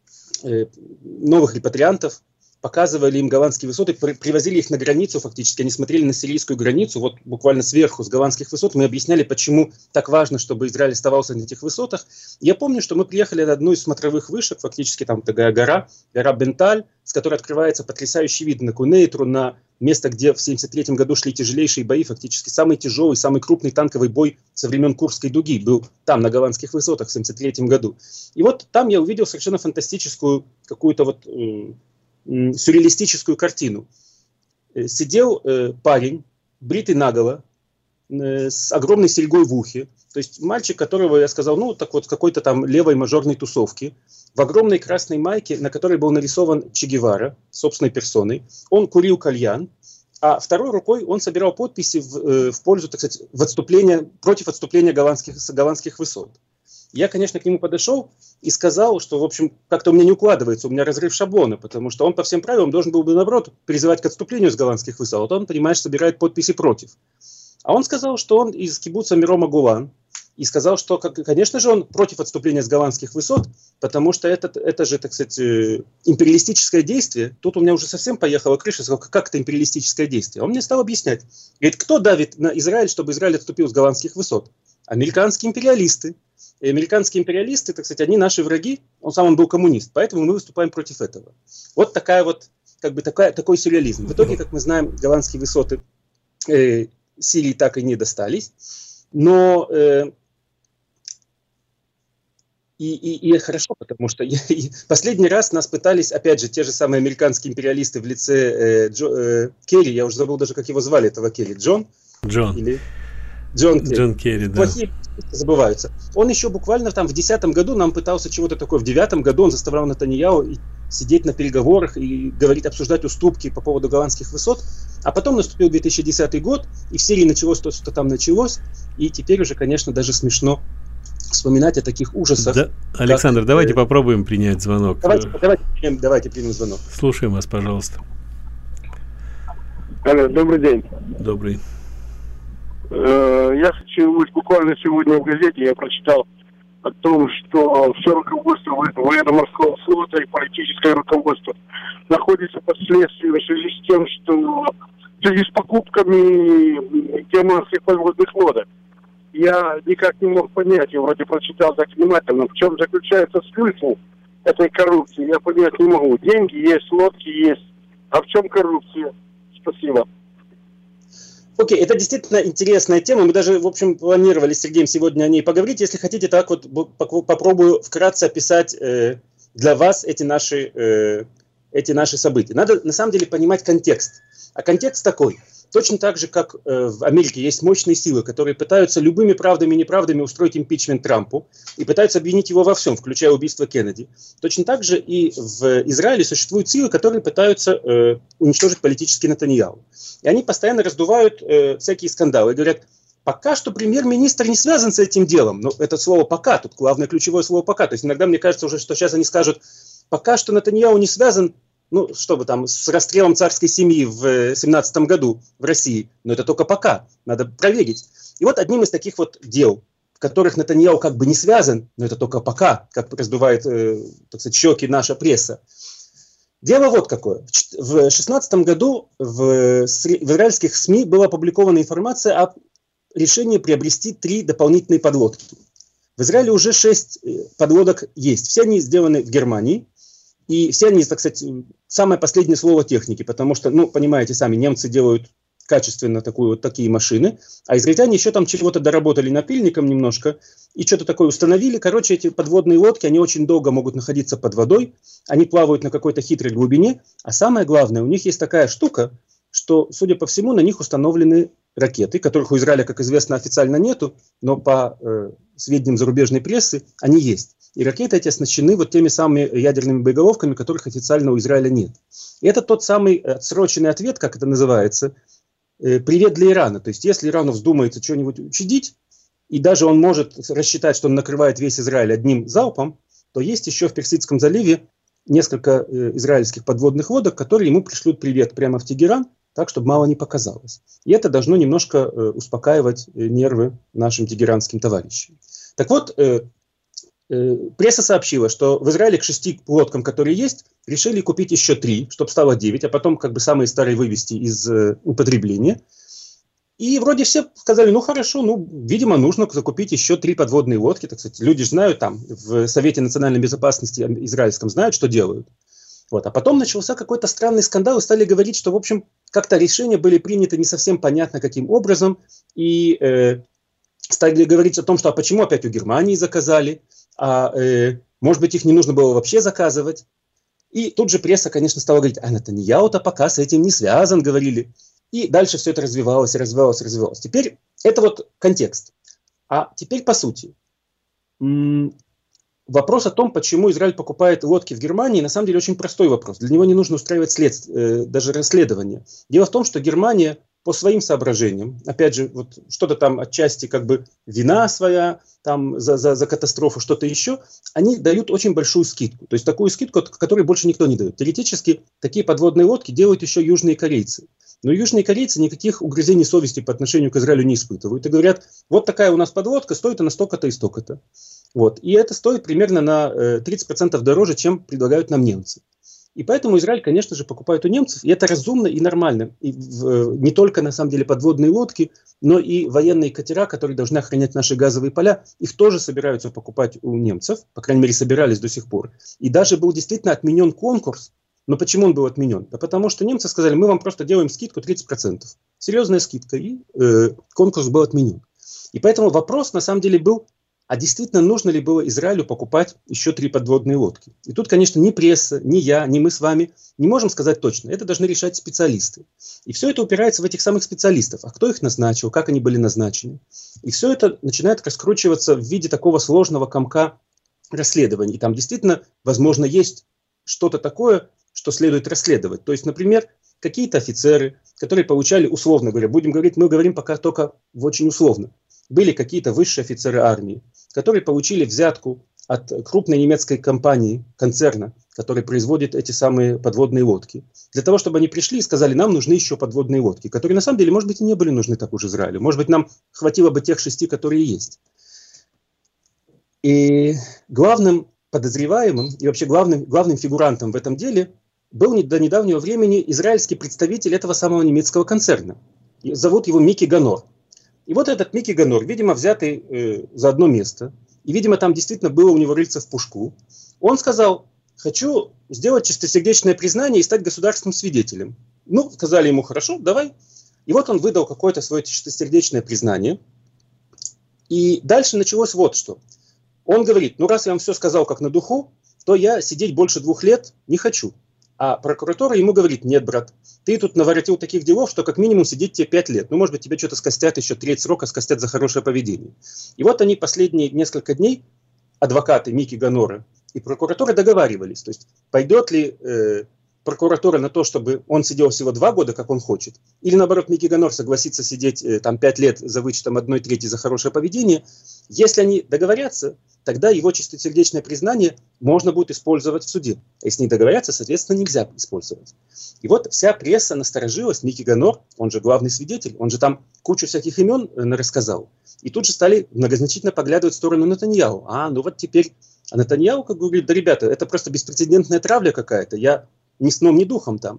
новых репатриантов, показывали им голландские высоты, привозили их на границу фактически. Они смотрели на сирийскую границу, вот буквально сверху, с голландских высот. Мы объясняли, почему так важно, чтобы Израиль оставался на этих высотах. Я помню, что мы приехали на одну из смотровых вышек, фактически там такая гора Бенталь, с которой открывается потрясающий вид на Кунейтру, на место, где в 1973 году шли тяжелейшие бои, фактически самый тяжелый, самый крупный танковый бой со времен Курской дуги был там, на Голландских высотах, в 1973 году. И вот там я увидел совершенно фантастическую, какую-то вот сюрреалистическую картину. Сидел парень, бритый наголо, с огромной серьгой в ухе, то есть мальчик, которого я сказал, ну, так вот, с какой-то там левой мажорной тусовки, в огромной красной майке, на которой был нарисован Че Гевара собственной персоной. Он курил кальян, а второй рукой он собирал подписи в пользу, так сказать, против отступления голландских высот. Я, конечно, к нему подошел и сказал, что, в общем, как-то у меня не укладывается, у меня разрыв шаблона, потому что он по всем правилам должен был бы, наоборот, призывать к отступлению с голландских высот, а он, понимаешь, собирает подписи против. А он сказал, что он из кибуца Мирома Гулан, и сказал, что, конечно же, он против отступления с голландских высот, потому что это же, так сказать, империалистическое действие. Тут у меня уже совсем поехала крыша. Я сказал, как это империалистическое действие? Он мне стал объяснять. Говорит, кто давит на Израиль, чтобы Израиль отступил с голландских высот? Американские империалисты. И американские империалисты, так сказать, они наши враги. Он был коммунист, поэтому мы выступаем против этого. Вот такой сюрреализм. В итоге, как мы знаем, голландские высоты Сирии так и не достались. Но и хорошо, потому что последний раз нас пытались, опять же, те же самые американские империалисты в лице Керри, я уже забыл даже, как его звали, этого Керри, Джон Керри. Джон Керри, да. Плохие забываются. Он еще буквально там в 2010 году нам пытался чего-то такое, в 2009 году он заставлял Нетаньяху сидеть на переговорах и обсуждать уступки по поводу голландских высот. А потом наступил 2010 год, и в Сирии началось то, что там началось, и теперь уже, конечно, даже смешно вспоминать о таких ужасах. Да, Александр, давайте попробуем принять звонок. Давайте примем звонок. Слушаем вас, пожалуйста. Алло, добрый день. Добрый. Я хочу, буквально сегодня в газете я прочитал о том, что все руководство военно-морского флота и политическое руководство находится под следствием в связи с тем, что в связи с покупками германских подводных лодок. Я никак не мог понять, я вроде прочитал так внимательно, в чем заключается смысл этой коррупции. Я понять не могу. Деньги есть, лодки есть. А в чем коррупция? Спасибо. Окей, это действительно интересная тема. Мы даже, в общем, планировали с Сергеем сегодня о ней поговорить. Если хотите, так вот попробую вкратце описать для вас эти наши события. Надо, на самом деле, понимать контекст. А контекст такой. Точно так же, как в Америке есть мощные силы, которые пытаются любыми правдами и неправдами устроить импичмент Трампу и пытаются обвинить его во всем, включая убийство Кеннеди. Точно так же и в Израиле существуют силы, которые пытаются уничтожить политически Нетаньяху. И они постоянно раздувают всякие скандалы и говорят, пока что премьер-министр не связан с этим делом. Но это слово «пока», тут главное ключевое слово «пока». То есть иногда мне кажется уже, что сейчас они скажут, пока что Нетаньяху не связан, ну, чтобы там, с расстрелом царской семьи в 1917 году в России. Но это только пока. Надо проверить. И вот одним из таких вот дел, в которых Нетаньяху как бы не связан, но это только пока, как раздувает, так сказать, щеки наша пресса. Дело вот какое. В 2016 году в израильских СМИ была опубликована информация о решении приобрести 3 дополнительные подлодки. В Израиле уже 6 подлодок есть. Все они сделаны в Германии. И все они, так сказать, самое последнее слово техники, потому что, ну, понимаете сами, немцы делают качественно такие машины, а израильтяне еще там чего-то доработали напильником немножко, и что-то такое установили. Короче, эти подводные лодки, они очень долго могут находиться под водой, они плавают на какой-то хитрой глубине, а самое главное, у них есть такая штука, что, судя по всему, на них установлены ракеты, которых у Израиля, как известно, официально нету, но по сведениям зарубежной прессы они есть. И ракеты эти оснащены вот теми самыми ядерными боеголовками, которых официально у Израиля нет. И это тот самый отсроченный ответ, как это называется, привет для Ирана. То есть если Ирану вздумается что-нибудь учудить, и даже он может рассчитать, что он накрывает весь Израиль одним залпом, то есть еще в Персидском заливе несколько израильских подводных лодок, которые ему пришлют привет прямо в Тегеран, так, чтобы мало не показалось. И это должно немножко успокаивать нервы нашим тегеранским товарищам. Так вот, пресса сообщила, что в Израиле к 6 лодкам, которые есть, решили купить еще 3, чтобы стало 9, а потом как бы самые старые вывести из употребления. И вроде все сказали, ну хорошо, ну, видимо, нужно закупить еще 3 подводные лодки. Так сказать, люди же знают там, в Совете национальной безопасности израильском знают, что делают. Вот. А потом начался какой-то странный скандал, и стали говорить, что, в общем, как-то решения были приняты не совсем понятно каким образом, и стали говорить о том, что а почему опять у Германии заказали, может быть, их не нужно было вообще заказывать. И тут же пресса, конечно, стала говорить, а Нетаньяху-то пока с этим не связан, говорили. И дальше все это развивалось. Теперь это вот контекст. А теперь по сути. Вопрос о том, почему Израиль покупает лодки в Германии, на самом деле очень простой вопрос. Для него не нужно устраивать даже расследование. Дело в том, что Германия по своим соображениям, опять же, вот что-то там отчасти как бы вина своя там за катастрофу, что-то еще, они дают очень большую скидку. То есть такую скидку, которую больше никто не дает. Теоретически такие подводные лодки делают еще южные корейцы. Но южные корейцы никаких угрызений совести по отношению к Израилю не испытывают. И говорят, вот такая у нас подводка, стоит она столько-то и столько-то. Вот. И это стоит примерно на 30% дороже, чем предлагают нам немцы. И поэтому Израиль, конечно же, покупает у немцев, и это разумно и нормально. И не только, на самом деле, подводные лодки, но и военные катера, которые должны охранять наши газовые поля, их тоже собираются покупать у немцев, по крайней мере, собирались до сих пор. И даже был действительно отменен конкурс. Но почему он был отменен? Да потому что немцы сказали, мы вам просто делаем скидку 30%. Серьезная скидка, и конкурс был отменен. И поэтому вопрос, на самом деле, был, а действительно нужно ли было Израилю покупать еще 3 подводные лодки? И тут, конечно, ни пресса, ни я, ни мы с вами не можем сказать точно. Это должны решать специалисты. И все это упирается в этих самых специалистов. А кто их назначил, как они были назначены? И все это начинает раскручиваться в виде такого сложного комка расследований. И там действительно, возможно, есть что-то такое, что следует расследовать. То есть, например, какие-то офицеры, которые получали, условно говоря, будем говорить, мы говорим пока только очень условно, были какие-то высшие офицеры армии, которые получили взятку от крупной немецкой компании, концерна, который производит эти самые подводные лодки, для того, чтобы они пришли и сказали, нам нужны еще подводные лодки, которые на самом деле, может быть, и не были нужны так уж Израилю. Может быть, нам хватило бы тех 6, которые есть. И главным подозреваемым и вообще главным фигурантом в этом деле был до недавнего времени израильский представитель этого самого немецкого концерна. Зовут его Мики Ганор. И вот этот Мики Ганор, видимо, взятый за одно место, и, видимо, там действительно было у него рыльце в пушку, он сказал, хочу сделать чистосердечное признание и стать государственным свидетелем. Ну, сказали ему, хорошо, давай. И вот он выдал какое-то свое чистосердечное признание. И дальше началось вот что. Он говорит, ну, раз я вам все сказал как на духу, то я сидеть больше 2 лет не хочу. А прокуратура ему говорит, нет, брат, ты тут наворотил таких делов, что как минимум сидеть тебе 5 лет. Ну, может быть, тебе что-то скостят, еще треть срока скостят за хорошее поведение. И вот они последние несколько дней, адвокаты Мики Ганора и прокуратура договаривались. То есть, пойдет ли прокуратура на то, чтобы он сидел всего 2 года, как он хочет, или наоборот Мики Ганор согласится сидеть там 5 лет за вычетом 1/3 за хорошее поведение. Если они договорятся, тогда его чистосердечное признание можно будет использовать в суде. А если не договорятся, соответственно, нельзя использовать. И вот вся пресса насторожилась, Мики Ганор, он же главный свидетель, он же там кучу всяких имен рассказал. И тут же стали многозначительно поглядывать в сторону Нетаньяху. Ну вот теперь, а Нетаньяху как бы говорит, да, ребята, это просто беспрецедентная травля какая-то, я ни сном, ни духом там.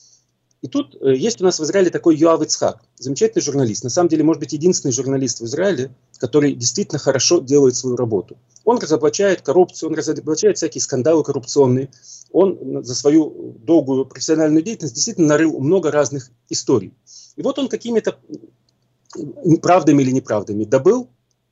И тут есть у нас в Израиле такой Йоав Ицхак, замечательный журналист. На самом деле, может быть, единственный журналист в Израиле, который действительно хорошо делает свою работу. Он разоблачает коррупцию, он разоблачает всякие скандалы коррупционные. Он за свою долгую профессиональную деятельность действительно нарыл много разных историй. И вот он какими-то правдами или неправдами добыл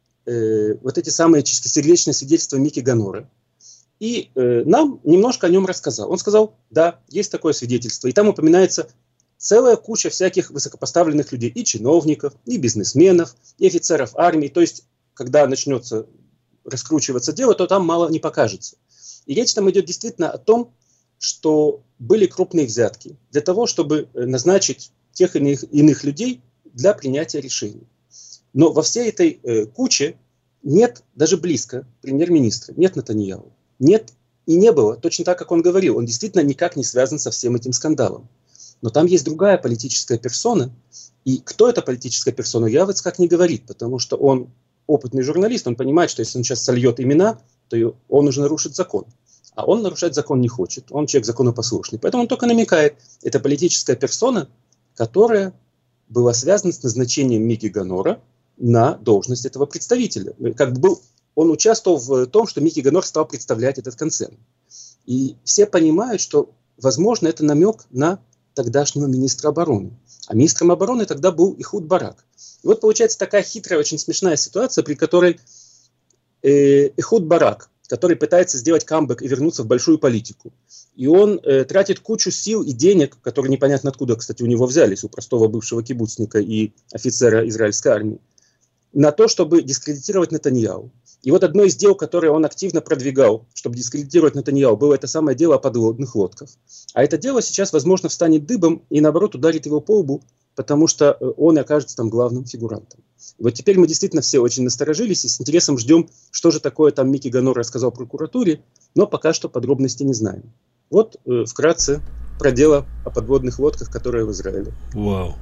вот эти самые чистосердечные свидетельства Мики Ганора. И нам немножко о нем рассказал. Он сказал, да, есть такое свидетельство. И там упоминается целая куча всяких высокопоставленных людей. И чиновников, и бизнесменов, и офицеров армии. То есть, когда начнется раскручиваться дело, то там мало не покажется. И речь там идет действительно о том, что были крупные взятки для того, чтобы назначить тех или иных людей для принятия решений. Но во всей этой куче нет даже близко премьер-министра, нет Нетаньяху. Нет и не было, точно так, как он говорил. Он действительно никак не связан со всем этим скандалом. Но там есть другая политическая персона. И кто эта политическая персона, Йоав Ицхак не говорит, потому что он опытный журналист, он понимает, что если он сейчас сольет имена, то он уже нарушит закон. А он нарушать закон не хочет, он человек законопослушный. Поэтому он только намекает, это политическая персона, которая была связана с назначением Мики Ганора на должность этого представителя. Как бы он участвовал в том, что Мики Ганор стал представлять этот концерн. И все понимают, что возможно, это намек на тогдашнего министра обороны. А министром обороны тогда был Эхуд Барак. И вот получается такая хитрая, очень смешная ситуация, при которой Эхуд Барак, который пытается сделать камбэк и вернуться в большую политику, и он тратит кучу сил и денег, которые непонятно откуда, кстати, у него взялись, у простого бывшего кибуцника и офицера израильской армии, на то, чтобы дискредитировать Нетаньяху. И вот одно из дел, которое он активно продвигал, чтобы дискредитировать Нетаньяху, было это самое дело о подводных лодках. А это дело сейчас, возможно, встанет дыбом и, наоборот, ударит его по лбу, потому что он и окажется там главным фигурантом. И вот теперь мы действительно все очень насторожились и с интересом ждем, что же такое там Мики Ганор рассказал прокуратуре, но пока что подробностей не знаем. Вот вкратце про дело о подводных лодках, которые в Израиле. Вау.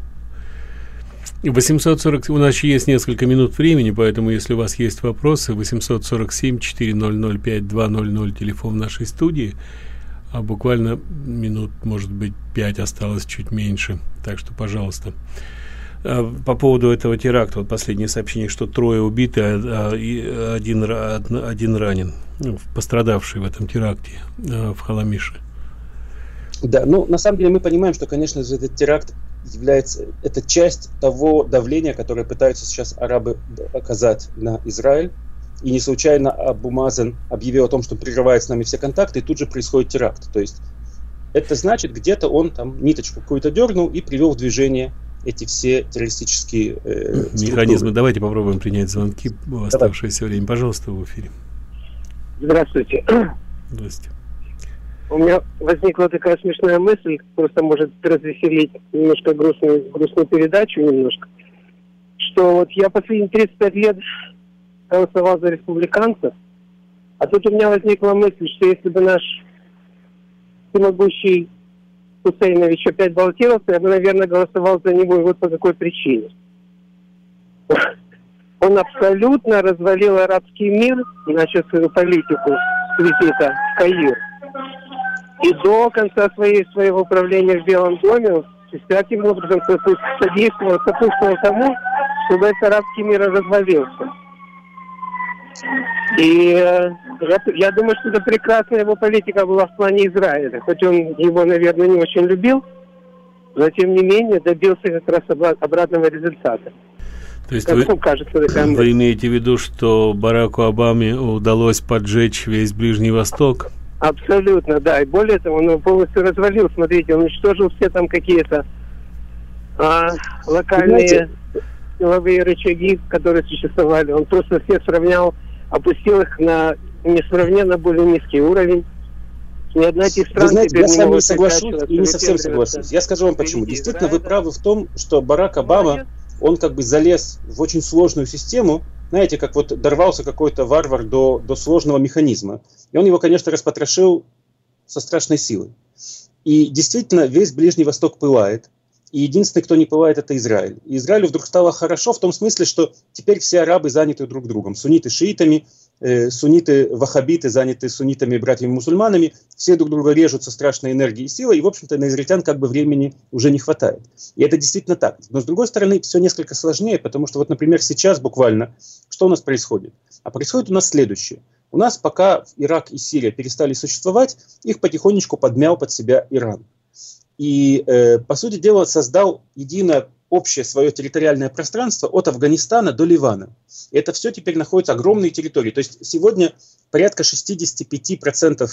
840, у нас есть несколько минут времени, поэтому если у вас есть вопросы, 847-400-5200, телефон нашей студии, а буквально минут, может быть, 5 осталось, чуть меньше, так что, пожалуйста. По поводу этого теракта, вот последнее сообщение, что 3 убиты, а один ранен, пострадавший в этом теракте в Халамише. Да, ну, на самом деле мы понимаем, что, конечно же, этот теракт является, это часть того давления, которое пытаются сейчас арабы оказать на Израиль. И не случайно Абу Мазен объявил о том, что прерывает с нами все контакты, и тут же происходит теракт. То есть это значит, где-то он там ниточку какую-то дернул и привел в движение эти все террористические механизмы. Давайте попробуем принять звонки в оставшееся время. Пожалуйста, в эфире. Здравствуйте. Здравствуйте. У меня возникла такая смешная мысль, просто может развеселить немножко грустную передачу немножко, что вот я последние 35 лет голосовал за республиканцев, а тут у меня возникла мысль, что если бы наш всемогущий Хусейнович опять баллотировался, я бы, наверное, голосовал за него, и вот по какой причине. Он абсолютно развалил арабский мир, начал свою политику с визита в Каир. И до конца своего правления в Белом доме всяким образом содействовал тому, чтобы этот арабский мир развалился. И я думаю, что это прекрасная его политика была в плане Израиля. Хоть он его, наверное, не очень любил, но тем не менее добился как раз обратного результата. То есть вы имеете в виду, что Бараку Обаме удалось поджечь весь Ближний Восток? Абсолютно, да. И более того, он его полностью развалил. Смотрите, он уничтожил все там какие-то локальные силовые рычаги, которые существовали. Он просто всех сравнял, опустил их на несравненно более низкий уровень. Ни одна из стран... Вы знаете, я с вами не соглашусь и не совсем соглашусь. Я скажу вам почему. Действительно, вы правы в том, что Барак Обама, он как бы залез в очень сложную систему, знаете, как вот дорвался какой-то варвар до сложного механизма. И он его, конечно, распотрошил со страшной силой. И действительно, весь Ближний Восток пылает. И единственный, кто не пылает, это Израиль. И Израилю вдруг стало хорошо в том смысле, что теперь все арабы заняты друг другом. Сунниты шиитами, сунниты ваххабиты заняты суннитами братьями-мусульманами. Все друг друга режут со страшной энергией и силой. И, в общем-то, на израильтян как бы времени уже не хватает. И это действительно так. Но, с другой стороны, все несколько сложнее, потому что, вот, например, сейчас буквально, что у нас происходит? А происходит у нас следующее. У нас пока Ирак и Сирия перестали существовать, их потихонечку подмял под себя Иран. И, по сути дела, создал единое общее свое территориальное пространство от Афганистана до Ливана. И это все теперь находится огромные территории. То есть сегодня порядка 65%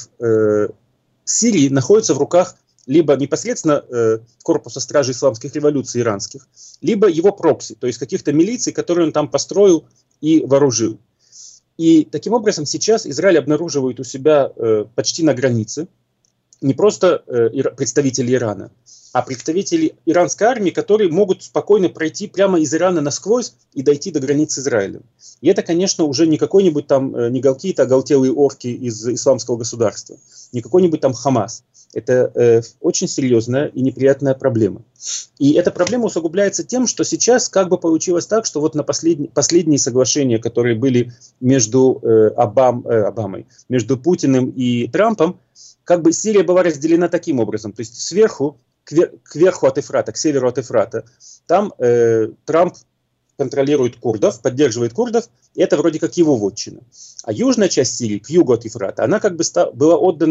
Сирии находится в руках либо непосредственно корпуса стражей исламских революций иранских, либо его прокси, то есть каких-то милиций, которые он там построил и вооружил. И таким образом сейчас Израиль обнаруживает у себя почти на границе не просто представители Ирана, а представители иранской армии, которые могут спокойно пройти прямо из Ирана насквозь и дойти до границы Израиля. И это, конечно, уже не какой-нибудь там, не какие-то оголтелые орки из исламского государства, не какой-нибудь там Хамас. Это очень серьезная и неприятная проблема. И эта проблема усугубляется тем, что сейчас как бы получилось так, что вот на последние соглашения, которые были между Обамой, между Путиным и Трампом, как бы Сирия была разделена таким образом. То есть сверху, кверху от Эфрата, к северу от Эфрата, там Трамп контролирует курдов, поддерживает курдов, и это вроде как его вотчина. А южная часть Сирии, к югу от Ефрата, она как бы была отдана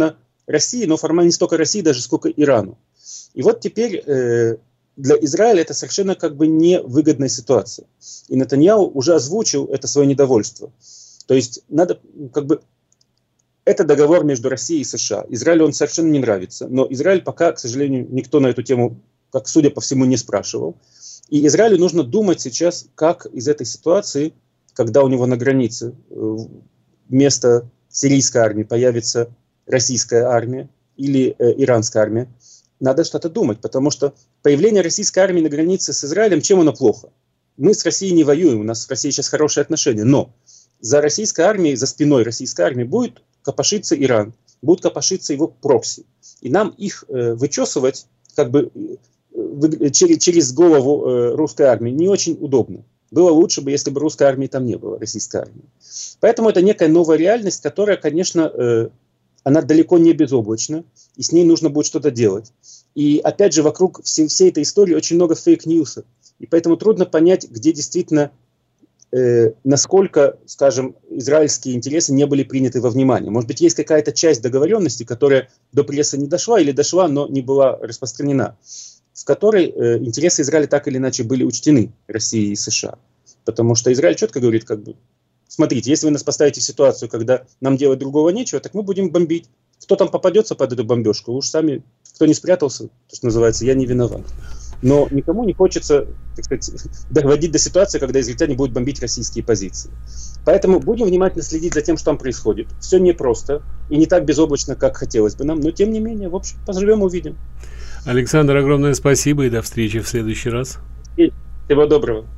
России, но формально не столько России даже, сколько Ирану. И вот теперь для Израиля это совершенно как бы невыгодная ситуация. И Нетаньяху уже озвучил это свое недовольство. То есть надо как бы... Это договор между Россией и США. Израилю он совершенно не нравится. Но Израиль пока, к сожалению, никто на эту тему, как судя по всему, не спрашивал. И Израилю нужно думать сейчас, как из этой ситуации, когда у него на границе вместо сирийской армии появится российская армия или иранская армия, надо что-то думать, потому что появление российской армии на границе с Израилем, чем оно плохо? Мы с Россией не воюем, у нас с Россией сейчас хорошие отношения, но за российской армией, за спиной российской армии будет копошиться Иран, будет копошиться его прокси. И нам их вычесывать как бы через голову русской армии не очень удобно. Было лучше бы, если бы русской армии там не было, российской армии. Поэтому это некая новая реальность, которая, конечно, она далеко не безоблачна, и с ней нужно будет что-то делать. И опять же, вокруг всей этой истории очень много фейк-ньюса. И поэтому трудно понять, где действительно, насколько, скажем, израильские интересы не были приняты во внимание. Может быть, есть какая-то часть договоренности, которая до прессы не дошла или дошла, но не была распространена, в которой интересы Израиля так или иначе были учтены Россией и США. Потому что Израиль четко говорит, как бы, смотрите, если вы нас поставите в ситуацию, когда нам делать другого нечего, так мы будем бомбить. Кто там попадется под эту бомбежку, уж сами, кто не спрятался, то, что называется, я не виноват. Но никому не хочется, так сказать, доводить до ситуации, когда израильтяне будут бомбить российские позиции. Поэтому будем внимательно следить за тем, что там происходит. Все непросто и не так безоблачно, как хотелось бы нам, но тем не менее, в общем, поживем, увидим. Александр, огромное спасибо и до встречи в следующий раз. И всего доброго.